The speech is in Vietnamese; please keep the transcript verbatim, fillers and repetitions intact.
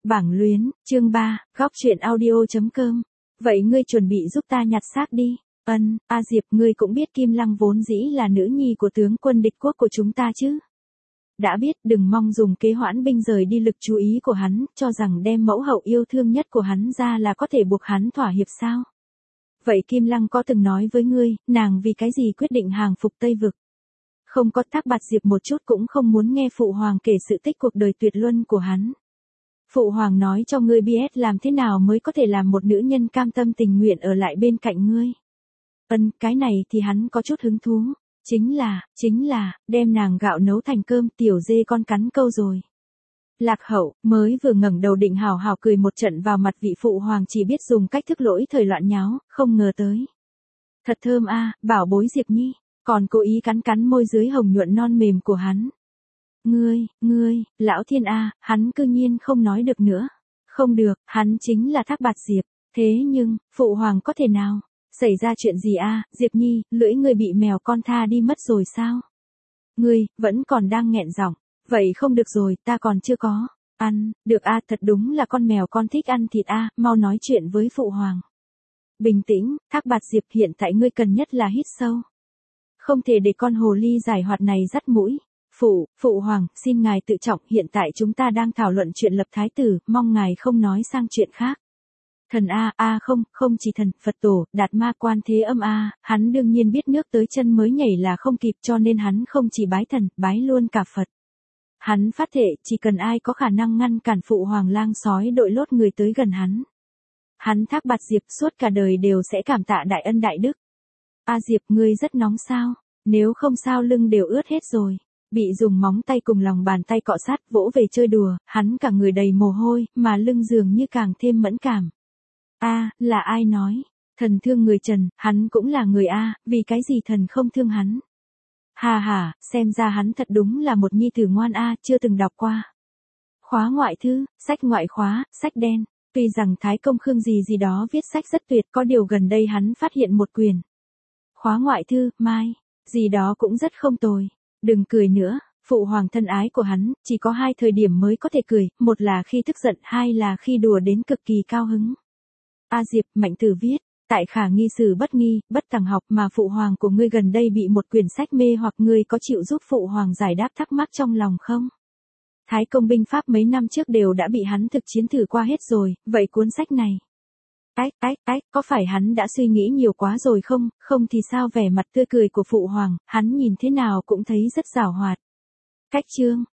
Bảng luyến, chương ba, góc truyện audio.com. Vậy ngươi chuẩn bị giúp ta nhặt xác đi. Ân, A Diệp, ngươi cũng biết Kim Lăng vốn dĩ là nữ nhi của tướng quân địch quốc của chúng ta chứ. Đã biết, đừng mong dùng kế hoãn binh rời đi lực chú ý của hắn, cho rằng đem mẫu hậu yêu thương nhất của hắn ra là có thể buộc hắn thỏa hiệp sao. Vậy Kim Lăng có từng nói với ngươi, nàng vì cái gì quyết định hàng phục Tây Vực? Không có. Thác Bạt Diệp một chút cũng không muốn nghe Phụ Hoàng kể sự tích cuộc đời tuyệt luân của hắn. Phụ Hoàng nói cho ngươi biết làm thế nào mới có thể làm một nữ nhân cam tâm tình nguyện ở lại bên cạnh ngươi. Ân, cái này thì hắn có chút hứng thú. Chính là, chính là, đem nàng gạo nấu thành cơm, tiểu dê con cắn câu rồi. Lạc Hậu, mới vừa ngẩng đầu định hào hào cười một trận vào mặt vị Phụ Hoàng chỉ biết dùng cách thức lỗi thời loạn nháo, không ngờ tới. Thật thơm a, bảo bối Diệp Nhi, còn cố ý cắn cắn môi dưới hồng nhuận non mềm của hắn. Ngươi, ngươi, lão thiên a, hắn cư nhiên không nói được nữa. Không được, hắn chính là Thác Bạt Diệp. Thế nhưng, Phụ Hoàng có thể nào? Xảy ra chuyện gì a, Diệp Nhi, lưỡi ngươi bị mèo con tha đi mất rồi sao? Ngươi, vẫn còn đang nghẹn giọng. Vậy không được rồi, ta còn chưa có. Ăn, được a, thật đúng là con mèo con thích ăn thịt a, mau nói chuyện với Phụ Hoàng. Bình tĩnh, Thác Bạt Diệp, hiện tại ngươi cần nhất là hít sâu. Không thể để con hồ ly giải hoạt này dắt mũi. Phụ, Phụ Hoàng, xin ngài tự trọng, hiện tại chúng ta đang thảo luận chuyện lập thái tử, mong ngài không nói sang chuyện khác. Thần a, a không, không chỉ thần, Phật tổ, Đạt Ma Quan Thế Âm a, hắn đương nhiên biết nước tới chân mới nhảy là không kịp, cho nên hắn không chỉ bái thần, bái luôn cả Phật. Hắn phát thệ, chỉ cần ai có khả năng ngăn cản Phụ Hoàng lang sói đội lốt người tới gần hắn. Hắn Thác Bạt Diệp suốt cả đời đều sẽ cảm tạ đại ân đại đức. A Diệp, ngươi rất nóng sao? Nếu không sao lưng đều ướt hết rồi. Bị dùng móng tay cùng lòng bàn tay cọ sát vỗ về chơi đùa, hắn cả người đầy mồ hôi, mà lưng dường như càng thêm mẫn cảm. A, là ai nói? Thần thương người Trần, hắn cũng là người A, vì cái gì thần không thương hắn? Hà hà, xem ra hắn thật đúng là một nhi tử ngoan A, chưa từng đọc qua. Khóa ngoại thư, sách ngoại khóa, sách đen. Tuy rằng Thái Công Khương gì gì đó viết sách rất tuyệt, có điều gần đây hắn phát hiện một quyển. Khóa ngoại thư, mai, gì đó cũng rất không tồi. Đừng cười nữa, Phụ Hoàng thân ái của hắn, chỉ có hai thời điểm mới có thể cười, một là khi tức giận, hai là khi đùa đến cực kỳ cao hứng. A Diệp, Mạnh Tử viết, tại khả nghi sử bất nghi, bất tằng học mà Phụ Hoàng của ngươi gần đây bị một quyển sách mê hoặc ngươi có chịu giúp Phụ Hoàng giải đáp thắc mắc trong lòng không? Thái Công binh pháp mấy năm trước đều đã bị hắn thực chiến thử qua hết rồi, vậy cuốn sách này. Ách, ách, ách, có phải hắn đã suy nghĩ nhiều quá rồi không, không thì sao vẻ mặt tươi cười của Phụ Hoàng, hắn nhìn thế nào cũng thấy rất giảo hoạt. Cách chương,